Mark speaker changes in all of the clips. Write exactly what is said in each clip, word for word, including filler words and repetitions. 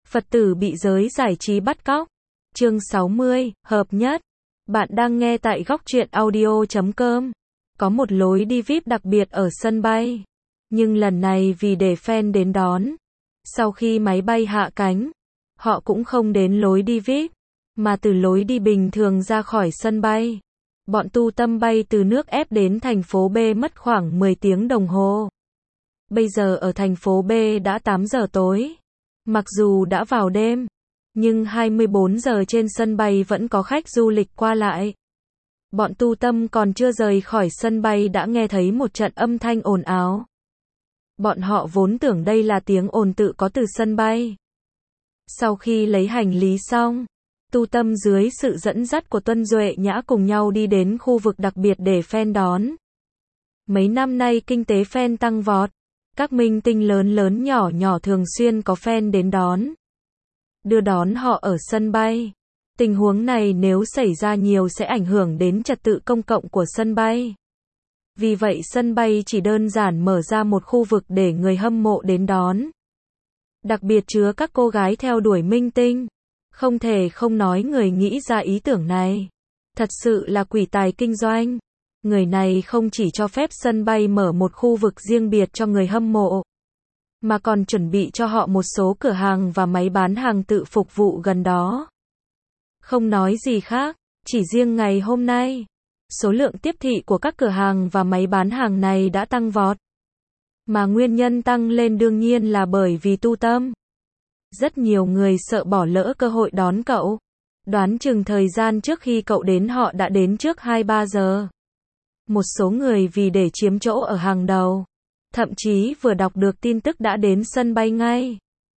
Speaker 1: Phật tử bị giới giải trí bắt cóc. Chương sáu mươi, hợp nhất. Bạn đang nghe tại góc truyện audio chấm com. Có một lối đi vi ai pi đặc biệt ở sân bay. Nhưng lần này vì để fan đến đón. Sau khi máy bay hạ cánh, họ cũng không đến lối đi vi ai pi, mà từ lối đi bình thường ra khỏi sân bay. Bọn tu tâm bay từ nước F đến thành phố B mất khoảng mười tiếng đồng hồ. Bây giờ ở thành phố B đã tám giờ tối. Mặc dù đã vào đêm, nhưng hai mươi bốn giờ trên sân bay vẫn có khách du lịch qua lại. Bọn tu tâm còn chưa rời khỏi sân bay đã nghe thấy một trận âm thanh ồn ào. Bọn họ vốn tưởng đây là tiếng ồn tự có từ sân bay. Sau khi lấy hành lý xong, tu tâm dưới sự dẫn dắt của Tuân Duệ Nhã cùng nhau đi đến khu vực đặc biệt để fan đón. Mấy năm nay kinh tế fan tăng vọt. Các minh tinh lớn lớn nhỏ nhỏ thường xuyên có fan đến đón. Đưa đón họ ở sân bay. Tình huống này nếu xảy ra nhiều sẽ ảnh hưởng đến trật tự công cộng của sân bay. Vì vậy sân bay chỉ đơn giản mở ra một khu vực để người hâm mộ đến đón. Đặc biệt chứa các cô gái theo đuổi minh tinh. Không thể không nói người nghĩ ra ý tưởng này. Thật sự là quỷ tài kinh doanh. Người này không chỉ cho phép sân bay mở một khu vực riêng biệt cho người hâm mộ, mà còn chuẩn bị cho họ một số cửa hàng và máy bán hàng tự phục vụ gần đó. Không nói gì khác, chỉ riêng ngày hôm nay, số lượng tiếp thị của các cửa hàng và máy bán hàng này đã tăng vọt. Mà nguyên nhân tăng lên đương nhiên là bởi vì tu tâm. Rất nhiều người sợ bỏ lỡ cơ hội đón cậu. Đoán chừng thời gian trước khi cậu đến họ đã đến trước hai ba giờ. Một số người vì để chiếm chỗ ở hàng đầu, thậm chí vừa đọc được tin tức đã đến sân bay ngay.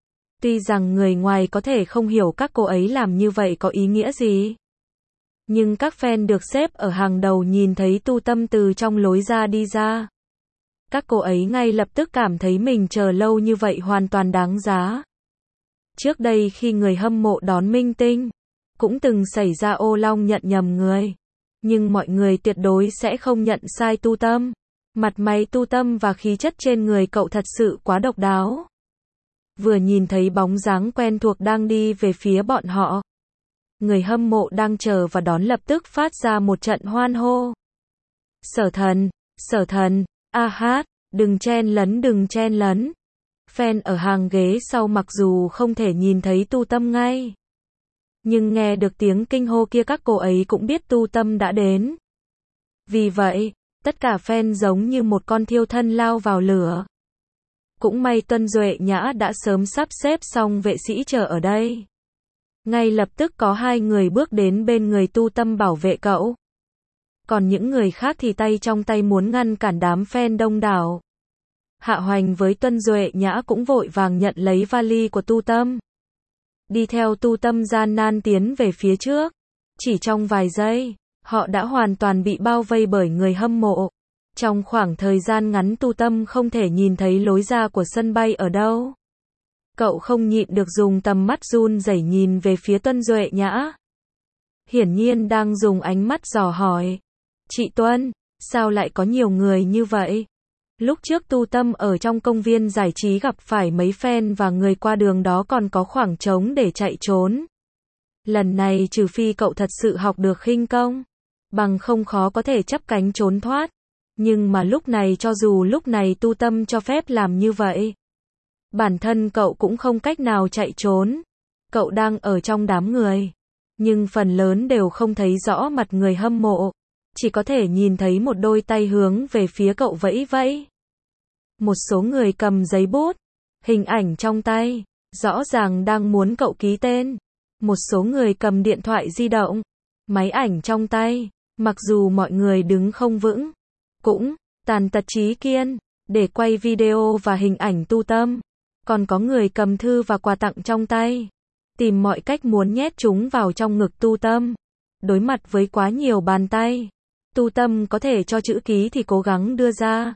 Speaker 1: Tuy rằng người ngoài có thể không hiểu các cô ấy làm như vậy có ý nghĩa gì. Nhưng các fan được xếp ở hàng đầu nhìn thấy tu tâm từ trong lối ra đi ra. Các cô ấy ngay lập tức cảm thấy mình chờ lâu như vậy hoàn toàn đáng giá. Trước đây khi người hâm mộ đón minh tinh, cũng từng xảy ra ô long nhận nhầm người. Nhưng mọi người tuyệt đối sẽ không nhận sai tu tâm. Mặt máy tu tâm và khí chất trên người cậu thật sự quá độc đáo. Vừa nhìn thấy bóng dáng quen thuộc đang đi về phía bọn họ. Người hâm mộ đang chờ và đón lập tức phát ra một trận hoan hô. Sở thần, sở thần, a hát, đừng chen lấn đừng chen lấn. Fan ở hàng ghế sau mặc dù không thể nhìn thấy tu tâm ngay, nhưng nghe được tiếng kinh hô kia các cô ấy cũng biết tu tâm đã đến. Vì vậy, tất cả fan giống như một con thiêu thân lao vào lửa. Cũng may Tuân Duệ Nhã đã sớm sắp xếp xong vệ sĩ chờ ở đây. Ngay lập tức có hai người bước đến bên người tu tâm bảo vệ cậu. Còn những người khác thì tay trong tay muốn ngăn cản đám fan đông đảo. Hạ Hoành với Tuân Duệ Nhã cũng vội vàng nhận lấy vali của tu tâm. Đi theo tu tâm gian nan tiến về phía trước. Chỉ trong vài giây, họ đã hoàn toàn bị bao vây bởi người hâm mộ. Trong khoảng thời gian ngắn tu tâm không thể nhìn thấy lối ra của sân bay ở đâu. Cậu không nhịn được dùng tầm mắt run rẩy nhìn về phía Tuân Duệ Nhã. Hiển nhiên đang dùng ánh mắt dò hỏi. Chị Tuân, sao lại có nhiều người như vậy? Lúc trước tu tâm ở trong công viên giải trí gặp phải mấy fan và người qua đường đó còn có khoảng trống để chạy trốn. Lần này trừ phi cậu thật sự học được khinh công, bằng không khó có thể chắp cánh trốn thoát. Nhưng mà lúc này cho dù lúc này tu tâm cho phép làm như vậy, bản thân cậu cũng không cách nào chạy trốn. Cậu đang ở trong đám người, nhưng phần lớn đều không thấy rõ mặt người hâm mộ. Chỉ có thể nhìn thấy một đôi tay hướng về phía cậu vẫy vẫy. Một số người cầm giấy bút, hình ảnh trong tay, rõ ràng đang muốn cậu ký tên. Một số người cầm điện thoại di động, máy ảnh trong tay, mặc dù mọi người đứng không vững, cũng tàn tật trí kiên, để quay video và hình ảnh tu tâm. Còn có người cầm thư và quà tặng trong tay, tìm mọi cách muốn nhét chúng vào trong ngực tu tâm. Đối mặt với quá nhiều bàn tay, tu tâm có thể cho chữ ký thì cố gắng đưa ra.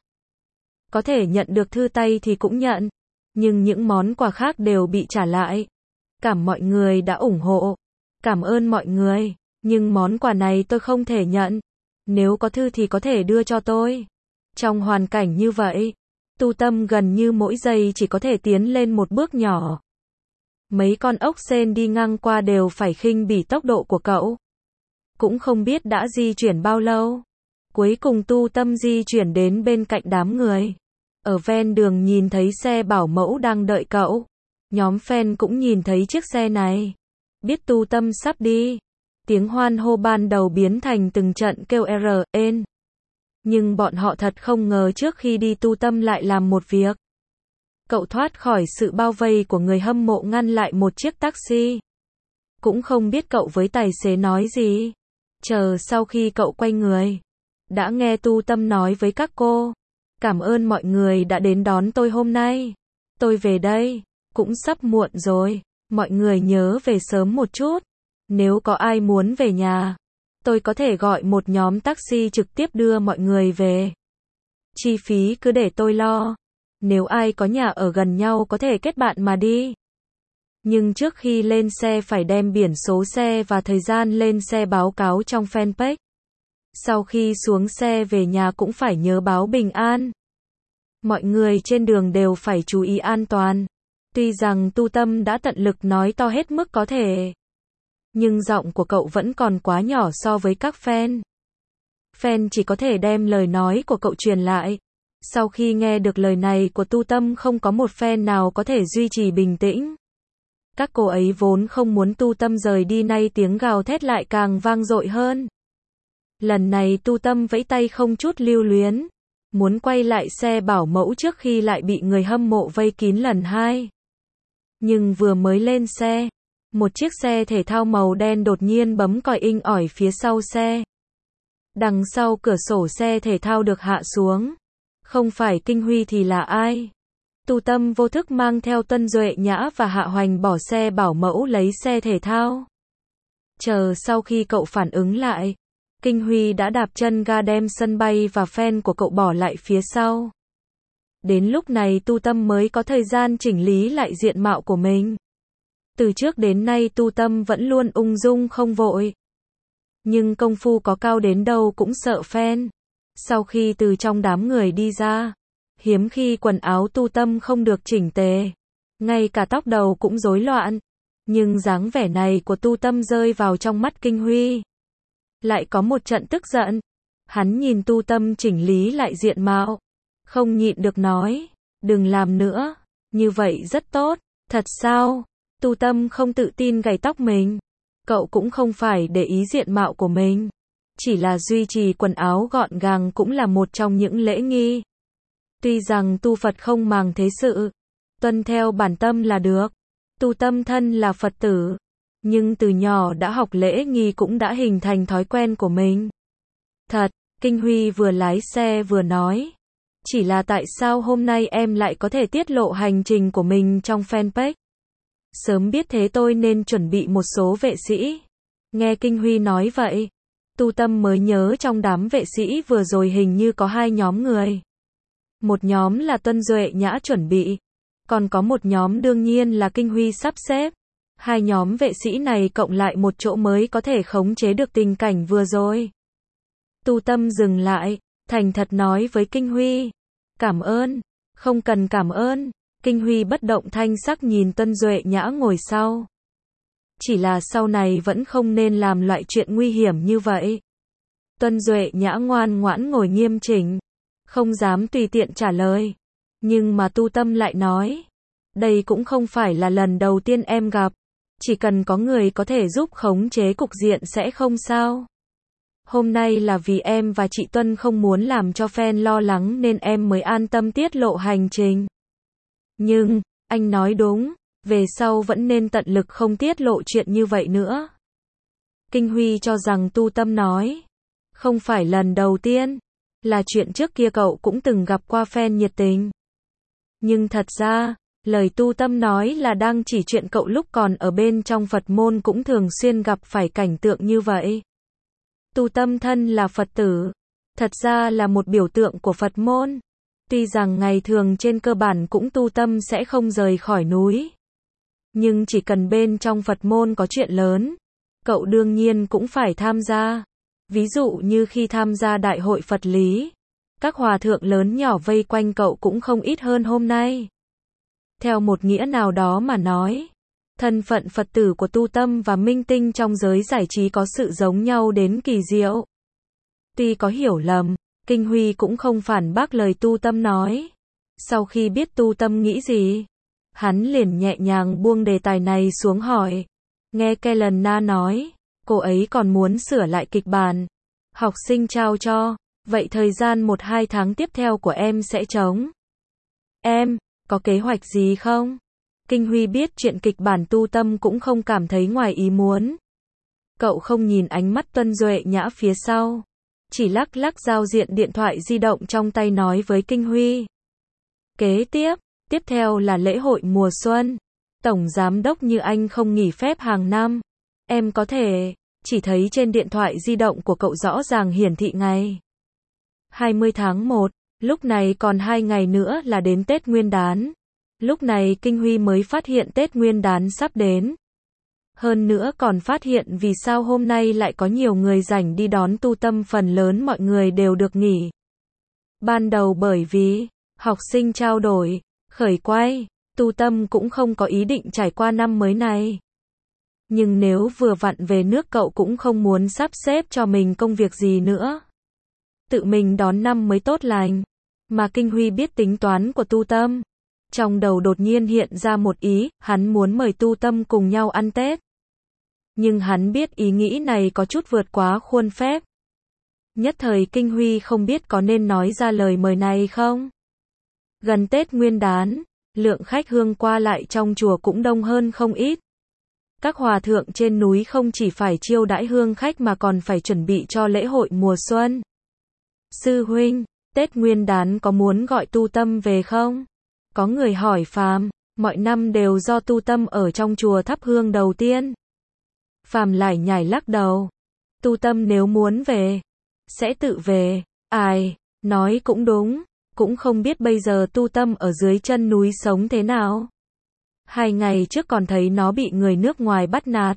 Speaker 1: Có thể nhận được thư tay thì cũng nhận. Nhưng những món quà khác đều bị trả lại. Cảm mọi người đã ủng hộ. Cảm ơn mọi người. Nhưng món quà này tôi không thể nhận. Nếu có thư thì có thể đưa cho tôi. Trong hoàn cảnh như vậy, tu tâm gần như mỗi giây chỉ có thể tiến lên một bước nhỏ. Mấy con ốc sên đi ngang qua đều phải khinh bỉ tốc độ của cậu. Cũng không biết đã di chuyển bao lâu. Cuối cùng Tu Tâm di chuyển đến bên cạnh đám người. Ở ven đường nhìn thấy xe bảo mẫu đang đợi cậu. Nhóm fan cũng nhìn thấy chiếc xe này. Biết Tu Tâm sắp đi. Tiếng hoan hô ban đầu biến thành từng trận kêu R, N. Nhưng bọn họ thật không ngờ trước khi đi Tu Tâm lại làm một việc. Cậu thoát khỏi sự bao vây của người hâm mộ ngăn lại một chiếc taxi. Cũng không biết cậu với tài xế nói gì. Chờ sau khi cậu quay người. Đã nghe Tu Tâm nói với các cô. Cảm ơn mọi người đã đến đón tôi hôm nay. Tôi về đây. Cũng sắp muộn rồi. Mọi người nhớ về sớm một chút. Nếu có ai muốn về nhà, tôi có thể gọi một nhóm taxi trực tiếp đưa mọi người về. Chi phí cứ để tôi lo. Nếu ai có nhà ở gần nhau có thể kết bạn mà đi. Nhưng trước khi lên xe phải đem biển số xe và thời gian lên xe báo cáo trong fanpage. Sau khi xuống xe về nhà cũng phải nhớ báo bình an. Mọi người trên đường đều phải chú ý an toàn. Tuy rằng Tu Tâm đã tận lực nói to hết mức có thể. Nhưng giọng của cậu vẫn còn quá nhỏ so với các fan. Fan chỉ có thể đem lời nói của cậu truyền lại. Sau khi nghe được lời này của Tu Tâm không có một fan nào có thể duy trì bình tĩnh. Các cô ấy vốn không muốn Tu Tâm rời đi nay tiếng gào thét lại càng vang dội hơn. Lần này Tu Tâm vẫy tay không chút lưu luyến. Muốn quay lại xe bảo mẫu trước khi lại bị người hâm mộ vây kín lần hai. Nhưng vừa mới lên xe. Một chiếc xe thể thao màu đen đột nhiên bấm còi inh ỏi phía sau xe. Đằng sau cửa sổ xe thể thao được hạ xuống. Không phải Kinh Huy thì là ai? Tu Tâm vô thức mang theo Tuân Duệ Nhã và Hạ Hoành bỏ xe bảo mẫu lấy xe thể thao. Chờ sau khi cậu phản ứng lại, Kinh Huy đã đạp chân ga đem sân bay và fan của cậu bỏ lại phía sau. Đến lúc này Tu Tâm mới có thời gian chỉnh lý lại diện mạo của mình. Từ trước đến nay Tu Tâm vẫn luôn ung dung không vội. Nhưng công phu có cao đến đâu cũng sợ fan. Sau khi từ trong đám người đi ra, hiếm khi quần áo Tu Tâm không được chỉnh tề. Ngay cả tóc đầu cũng rối loạn. Nhưng dáng vẻ này của Tu Tâm rơi vào trong mắt Kinh Huy. Lại có một trận tức giận. Hắn nhìn Tu Tâm chỉnh lý lại diện mạo. Không nhịn được nói. Đừng làm nữa. Như vậy rất tốt. Thật sao? Tu Tâm không tự tin gảy tóc mình. Cậu cũng không phải để ý diện mạo của mình. Chỉ là duy trì quần áo gọn gàng cũng là một trong những lễ nghi. Tuy rằng tu Phật không màng thế sự. Tuân theo bản tâm là được. Tu Tâm thân là Phật tử. Nhưng từ nhỏ đã học lễ nghi cũng đã hình thành thói quen của mình. Thật, Kinh Huy vừa lái xe vừa nói. Chỉ là tại sao hôm nay em lại có thể tiết lộ hành trình của mình trong fanpage? Sớm biết thế tôi nên chuẩn bị một số vệ sĩ. Nghe Kinh Huy nói vậy, Tu Tâm mới nhớ trong đám vệ sĩ vừa rồi hình như có hai nhóm người. Một nhóm là Tuân Duệ Nhã chuẩn bị, còn có một nhóm đương nhiên là Kinh Huy sắp xếp. Hai nhóm vệ sĩ này cộng lại một chỗ mới có thể khống chế được tình cảnh vừa rồi. Tu Tâm dừng lại, thành thật nói với Kinh Huy. Cảm ơn, không cần cảm ơn. Kinh Huy bất động thanh sắc nhìn Tuân Duệ Nhã ngồi sau. Chỉ là sau này vẫn không nên làm loại chuyện nguy hiểm như vậy. Tuân Duệ Nhã ngoan ngoãn ngồi nghiêm chỉnh, không dám tùy tiện trả lời. Nhưng mà Tu Tâm lại nói, đây cũng không phải là lần đầu tiên em gặp. Chỉ cần có người có thể giúp khống chế cục diện sẽ không sao. Hôm nay là vì em và chị Tuân không muốn làm cho fan lo lắng nên em mới an tâm tiết lộ hành trình. Nhưng, anh nói đúng, về sau vẫn nên tận lực không tiết lộ chuyện như vậy nữa. Kinh Huy cho rằng Tu Tâm nói, không phải lần đầu tiên, là chuyện trước kia cậu cũng từng gặp qua fan nhiệt tình. Nhưng thật ra, lời Tu Tâm nói là đang chỉ chuyện cậu lúc còn ở bên trong Phật môn cũng thường xuyên gặp phải cảnh tượng như vậy. Tu Tâm thân là Phật tử, thật ra là một biểu tượng của Phật môn. Tuy rằng ngày thường trên cơ bản cũng Tu Tâm sẽ không rời khỏi núi. Nhưng chỉ cần bên trong Phật môn có chuyện lớn, cậu đương nhiên cũng phải tham gia. Ví dụ như khi tham gia đại hội Phật lý, các hòa thượng lớn nhỏ vây quanh cậu cũng không ít hơn hôm nay. Theo một nghĩa nào đó mà nói, Thân phận Phật tử của Tu Tâm và Minh Tinh trong giới giải trí có sự giống nhau đến kỳ diệu. Tuy có hiểu lầm, Kinh Huy cũng không phản bác lời Tu Tâm nói. Sau khi biết Tu Tâm nghĩ gì, hắn liền nhẹ nhàng buông đề tài này xuống hỏi. Nghe Kellen Na nói, cô ấy còn muốn sửa lại kịch bản. Học sinh trao cho, vậy thời gian một hai tháng tiếp theo của em sẽ trống. Em, có kế hoạch gì không? Kinh Huy biết chuyện kịch bản Tu Tâm cũng không cảm thấy ngoài ý muốn. Cậu không nhìn ánh mắt Tuân Duệ Nhã phía sau, chỉ lắc lắc giao diện điện thoại di động trong tay nói với Kinh Huy. Kế tiếp, tiếp theo là lễ hội mùa xuân. Tổng giám đốc như anh không nghỉ phép hàng năm. Em có thể, chỉ thấy trên điện thoại di động của cậu rõ ràng hiển thị ngày hai mươi tháng một, lúc này còn hai ngày nữa là đến Tết Nguyên đán. Lúc này Kinh Huy mới phát hiện Tết Nguyên đán sắp đến. Hơn nữa còn phát hiện vì sao hôm nay lại có nhiều người rảnh đi đón Tu Tâm, phần lớn mọi người đều được nghỉ. Ban đầu bởi vì học sinh trao đổi, khởi quay, Tu Tâm cũng không có ý định trải qua năm mới này. Nhưng nếu vừa vặn về nước cậu cũng không muốn sắp xếp cho mình công việc gì nữa. Tự mình đón năm mới tốt lành. Mà Kinh Huy biết tính toán của Tu Tâm. Trong đầu đột nhiên hiện ra một ý, hắn muốn mời Tu Tâm cùng nhau ăn Tết. Nhưng hắn biết ý nghĩ này có chút vượt quá khuôn phép. Nhất thời Kinh Huy không biết có nên nói ra lời mời này không. Gần Tết Nguyên đán, lượng khách hương qua lại trong chùa cũng đông hơn không ít. Các hòa thượng trên núi không chỉ phải chiêu đãi hương khách mà còn phải chuẩn bị cho lễ hội mùa xuân. Sư huynh, Tết Nguyên đán có muốn gọi Tu Tâm về không? Có người hỏi Phàm, mọi năm đều do Tu Tâm ở trong chùa thắp hương đầu tiên. Phàm lại nhảy lắc đầu. Tu Tâm nếu muốn về, sẽ tự về. Ai, nói cũng đúng, cũng không biết bây giờ Tu Tâm ở dưới chân núi sống thế nào. Hai ngày trước còn thấy nó bị người nước ngoài bắt nạt.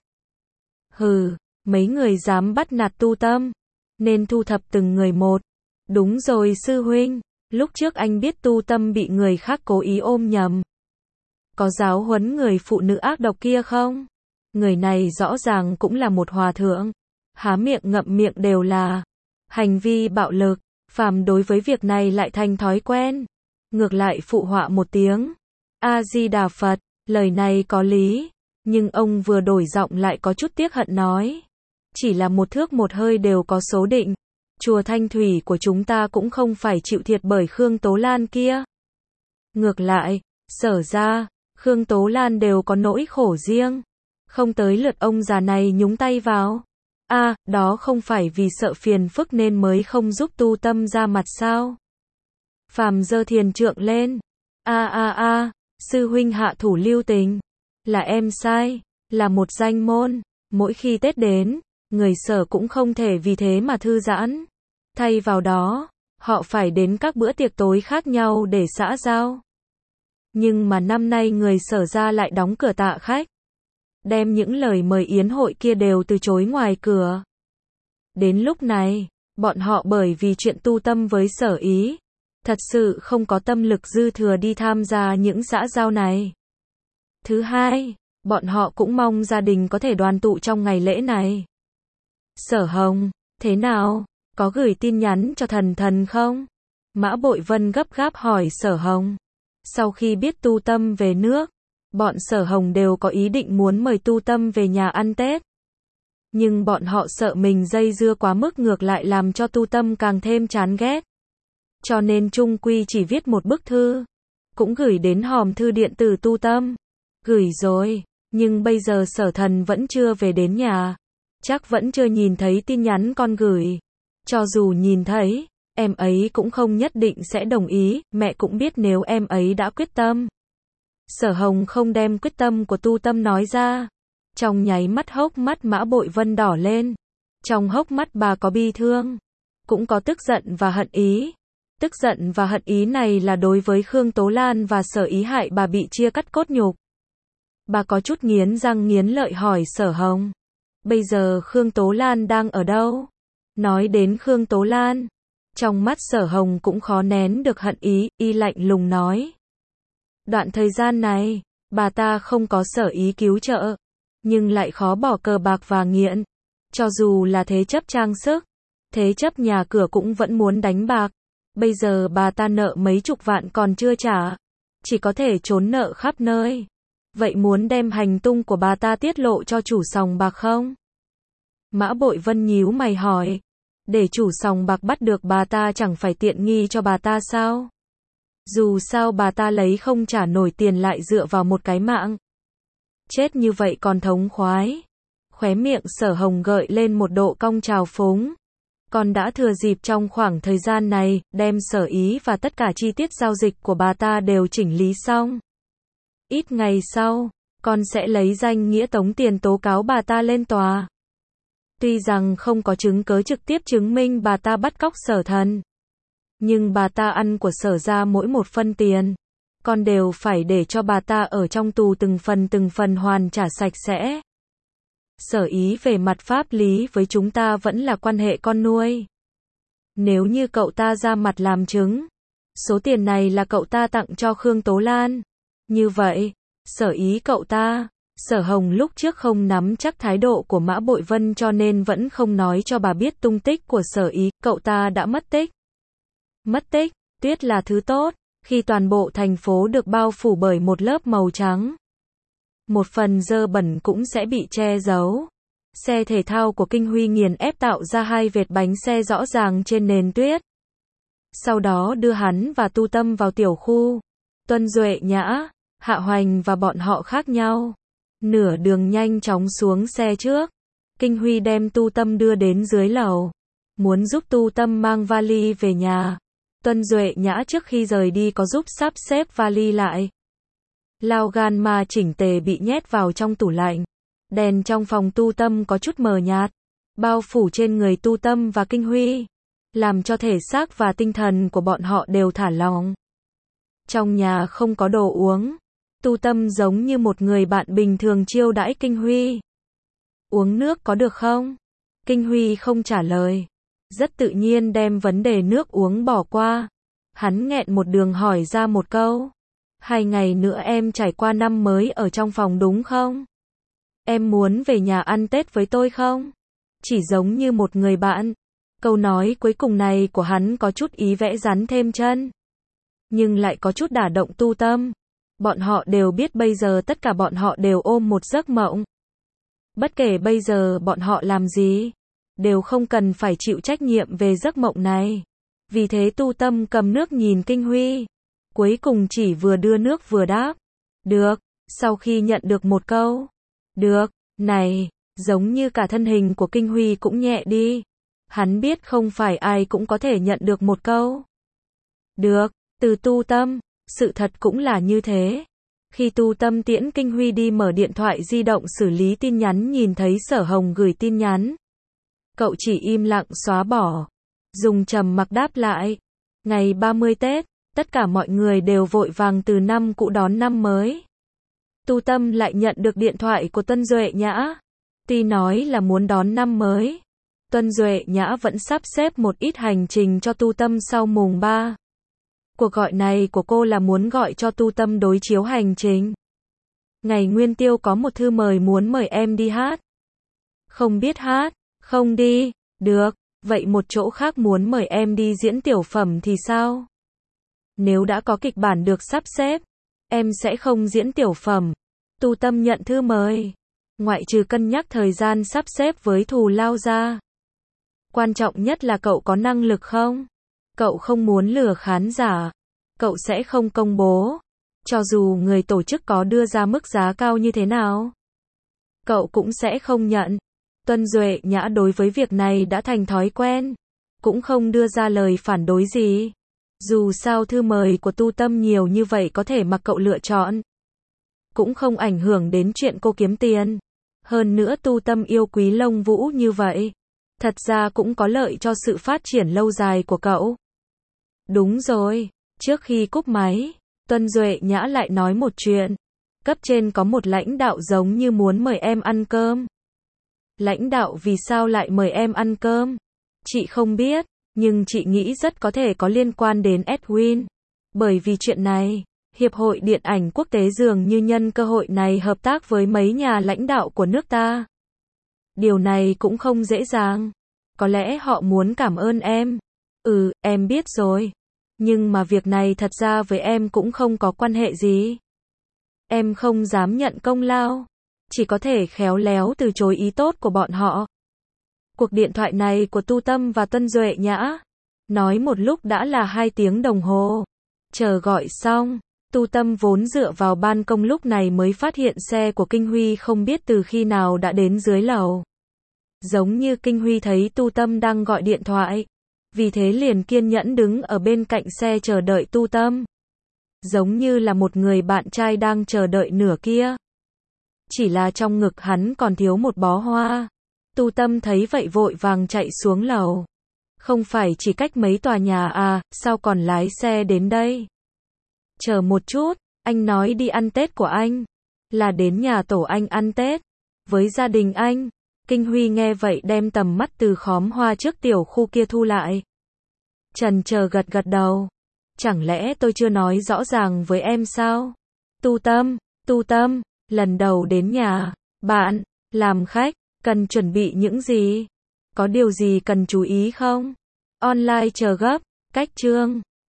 Speaker 1: Hừ, mấy người dám bắt nạt Tu Tâm, nên thu thập từng người một. Đúng rồi sư huynh, lúc trước anh biết Tu Tâm bị người khác cố ý ôm nhầm. Có giáo huấn người phụ nữ ác độc kia không? Người này rõ ràng cũng là một hòa thượng. Há miệng ngậm miệng đều là hành vi bạo lực. Phàm đối với việc này lại thành thói quen. Ngược lại phụ họa một tiếng. A-di-đà Phật, lời này có lý. Nhưng ông vừa đổi giọng lại có chút tiếc hận nói. Chỉ là một thước một hơi đều có số định. Chùa Thanh Thủy của chúng ta cũng không phải chịu thiệt bởi Khương Tố Lan kia. Ngược lại, Sở ra, Khương Tố Lan đều có nỗi khổ riêng. Không tới lượt ông già này nhúng tay vào. A, à, đó không phải vì sợ phiền phức nên mới không giúp Tu Tâm ra mặt sao? Phàm giơ thiền trượng lên. A a a, sư huynh hạ thủ lưu tình. Là em sai, là một danh môn. Mỗi khi Tết đến, người Sở cũng không thể vì thế mà thư giãn. Thay vào đó, họ phải đến các bữa tiệc tối khác nhau để xã giao. Nhưng mà năm nay người Sở ra lại đóng cửa tạ khách. Đem những lời mời yến hội kia đều từ chối ngoài cửa. Đến lúc này, bọn họ bởi vì chuyện Tu Tâm với Sở Ý, thật sự không có tâm lực dư thừa đi tham gia những xã giao này. Thứ hai, bọn họ cũng mong gia đình có thể đoàn tụ trong ngày lễ này. Sở Hồng, thế nào? Có gửi tin nhắn cho thần thần không? Mã Bội Vân gấp gáp hỏi Sở Hồng. Sau khi biết Tu Tâm về nước, bọn Sở Hồng đều có ý định muốn mời Tu Tâm về nhà ăn Tết. Nhưng bọn họ sợ mình dây dưa quá mức ngược lại làm cho Tu Tâm càng thêm chán ghét. Cho nên chung quy chỉ viết một bức thư. Cũng gửi đến hòm thư điện tử Tu Tâm. Gửi rồi, nhưng bây giờ Sở Thần vẫn chưa về đến nhà. Chắc vẫn chưa nhìn thấy tin nhắn con gửi. Cho dù nhìn thấy, em ấy cũng không nhất định sẽ đồng ý, mẹ cũng biết nếu em ấy đã quyết tâm. Sở Hồng không đem quyết tâm của Tu Tâm nói ra. Trong nháy mắt hốc mắt Mã Bội Vân đỏ lên. Trong hốc mắt bà có bi thương, cũng có tức giận và hận ý. Tức giận và hận ý này là đối với Khương Tố Lan và Sở Ý hại bà bị chia cắt cốt nhục. Bà có chút nghiến răng nghiến lợi hỏi Sở Hồng. Bây giờ Khương Tố Lan đang ở đâu? Nói đến Khương Tố Lan, trong mắt Sở Hồng cũng khó nén được hận ý, y lạnh lùng nói. Đoạn thời gian này, Bà ta không có sở ý cứu trợ, nhưng lại khó bỏ cờ bạc và nghiện. Cho dù là thế chấp trang sức, thế chấp nhà cửa cũng vẫn muốn đánh bạc. Bây giờ bà ta nợ mấy chục vạn còn chưa trả, chỉ có thể trốn nợ khắp nơi. Vậy muốn đem hành tung của bà ta tiết lộ cho chủ sòng bạc không? Mã Bội Vân nhíu mày hỏi. Để chủ sòng bạc bắt được bà ta chẳng phải tiện nghi cho bà ta sao? Dù sao bà ta lấy không trả nổi tiền lại dựa vào một cái mạng. Chết như vậy còn thống khoái. Khóe miệng Sở Hồng gợi lên một độ cong trào phúng. Con đã thừa dịp trong khoảng thời gian này, đem Sở Ý và tất cả chi tiết giao dịch của bà ta đều chỉnh lý xong. Ít ngày sau, con sẽ lấy danh nghĩa tống tiền tố cáo bà ta lên tòa. Tuy rằng không có chứng cứ trực tiếp chứng minh bà ta bắt cóc Sở Thần, nhưng bà ta ăn của Sở ra mỗi một phân tiền, con đều phải để cho bà ta ở trong tù từng phần từng phần hoàn trả sạch sẽ. Sở Ý về mặt pháp lý với chúng ta vẫn là quan hệ con nuôi. Nếu như cậu ta ra mặt làm chứng, số tiền này là cậu ta tặng cho Khương Tố Lan. Như vậy, Sở Ý cậu ta, Sở Hồng lúc trước không nắm chắc thái độ của Mã Bội Vân cho nên vẫn không nói cho bà biết tung tích của Sở Ý, cậu ta đã mất tích. Mất tích, tuyết là thứ tốt, khi toàn bộ thành phố được bao phủ bởi một lớp màu trắng. Một phần dơ bẩn cũng sẽ bị che giấu. Xe thể thao của Kinh Huy nghiền ép tạo ra hai vệt bánh xe rõ ràng trên nền tuyết. Sau đó đưa hắn và Tu Tâm vào tiểu khu. Tuân Duệ Nhã, Hạ Hoành và bọn họ khác nhau. Nửa đường nhanh chóng xuống xe trước. Kinh Huy đem Tu Tâm đưa đến dưới lầu. Muốn giúp Tu Tâm mang vali về nhà. Tuân Duệ Nhã trước khi rời đi có giúp sắp xếp vali lại. Lao gan mà chỉnh tề bị nhét vào trong tủ lạnh. Đèn trong phòng Tu Tâm có chút mờ nhạt, bao phủ trên người Tu Tâm và Kinh Huy, làm cho thể xác và tinh thần của bọn họ đều thả lỏng. Trong nhà không có đồ uống, Tu Tâm giống như một người bạn bình thường chiêu đãi Kinh Huy. Uống nước có được không? Kinh Huy không trả lời, rất tự nhiên đem vấn đề nước uống bỏ qua. Hắn nghẹn một đường hỏi ra một câu. Hai ngày nữa em trải qua năm mới ở trong phòng đúng không? Em muốn về nhà ăn Tết với tôi không? Chỉ giống như một người bạn. Câu nói cuối cùng này của hắn có chút ý vẽ rắn thêm chân, nhưng lại có chút đả động Tu Tâm. Bọn họ đều biết bây giờ tất cả bọn họ đều ôm một giấc mộng. Bất kể bây giờ bọn họ làm gì, đều không cần phải chịu trách nhiệm về giấc mộng này. Vì thế Tu Tâm cầm nước nhìn Kinh Huy. Cuối cùng chỉ vừa đưa nước vừa đáp. Được, sau khi nhận được một câu. Được, này, giống như cả thân hình của Kinh Huy cũng nhẹ đi. Hắn biết không phải ai cũng có thể nhận được một câu. Được, từ Tu Tâm, sự thật cũng là như thế. Khi Tu Tâm tiễn Kinh Huy đi mở điện thoại di động xử lý tin nhắn nhìn thấy Sở Hồng gửi tin nhắn. Cậu chỉ im lặng xóa bỏ. Dùng trầm mặc đáp lại. Ngày ba mươi Tết. Tất cả mọi người đều vội vàng từ năm cũ đón năm mới. Tu Tâm lại nhận được điện thoại của Tuân Duệ Nhã. Tuy nói là muốn đón năm mới, Tuân Duệ Nhã vẫn sắp xếp một ít hành trình cho Tu Tâm sau mùng ba. Cuộc gọi này của cô là muốn gọi cho Tu Tâm đối chiếu hành trình. Ngày Nguyên Tiêu có một thư mời muốn mời em đi hát. Không biết hát, không đi, được, vậy một chỗ khác muốn mời em đi diễn tiểu phẩm thì sao? Nếu đã có kịch bản được sắp xếp, em sẽ không diễn tiểu phẩm. Tu Tâm nhận thư mời. Ngoại trừ cân nhắc thời gian sắp xếp với thù lao ra. Quan trọng nhất là cậu có năng lực không? Cậu không muốn lừa khán giả. Cậu sẽ không công bố. Cho dù người tổ chức có đưa ra mức giá cao như thế nào, cậu cũng sẽ không nhận. Tuân Duệ Nhã đối với việc này đã thành thói quen, cũng không đưa ra lời phản đối gì. Dù sao thư mời của Tu Tâm nhiều như vậy có thể mặc cậu lựa chọn. Cũng không ảnh hưởng đến chuyện cô kiếm tiền. Hơn nữa Tu Tâm yêu quý Lông Vũ như vậy, thật ra cũng có lợi cho sự phát triển lâu dài của cậu. Đúng rồi, trước khi cúp máy, Tuân Duệ Nhã lại nói một chuyện. Cấp trên có một lãnh đạo giống như muốn mời em ăn cơm. Lãnh đạo vì sao lại mời em ăn cơm? Chị không biết. Nhưng chị nghĩ rất có thể có liên quan đến Edwin. Bởi vì chuyện này, Hiệp hội Điện ảnh Quốc tế dường như nhân cơ hội này hợp tác với mấy nhà lãnh đạo của nước ta. Điều này cũng không dễ dàng. Có lẽ họ muốn cảm ơn em. Ừ, em biết rồi. Nhưng mà việc này thật ra với em cũng không có quan hệ gì. Em không dám nhận công lao. Chỉ có thể khéo léo từ chối ý tốt của bọn họ. Cuộc điện thoại này của Tu Tâm và Tuân Duệ Nhã. Nói một lúc đã là hai tiếng đồng hồ. Chờ gọi xong. Tu Tâm vốn dựa vào ban công lúc này mới phát hiện xe của Kinh Huy không biết từ khi nào đã đến dưới lầu. Giống như Kinh Huy thấy Tu Tâm đang gọi điện thoại. Vì thế liền kiên nhẫn đứng ở bên cạnh xe chờ đợi Tu Tâm. Giống như là một người bạn trai đang chờ đợi nửa kia. Chỉ là trong ngực hắn còn thiếu một bó hoa. Tu Tâm thấy vậy vội vàng chạy xuống lầu. Không phải chỉ cách mấy tòa nhà à, sao còn lái xe đến đây? Chờ một chút, anh nói đi ăn Tết của anh. Là đến nhà tổ anh ăn Tết. Với gia đình anh. Kinh Huy nghe vậy đem tầm mắt từ khóm hoa trước tiểu khu kia thu lại. Trần chờ gật gật đầu. Chẳng lẽ tôi chưa nói rõ ràng với em sao? Tu Tâm, Tu Tâm, lần đầu đến nhà, bạn, làm khách, cần chuẩn bị những gì? Có điều gì cần chú ý không? Online chờ gấp, cách chương.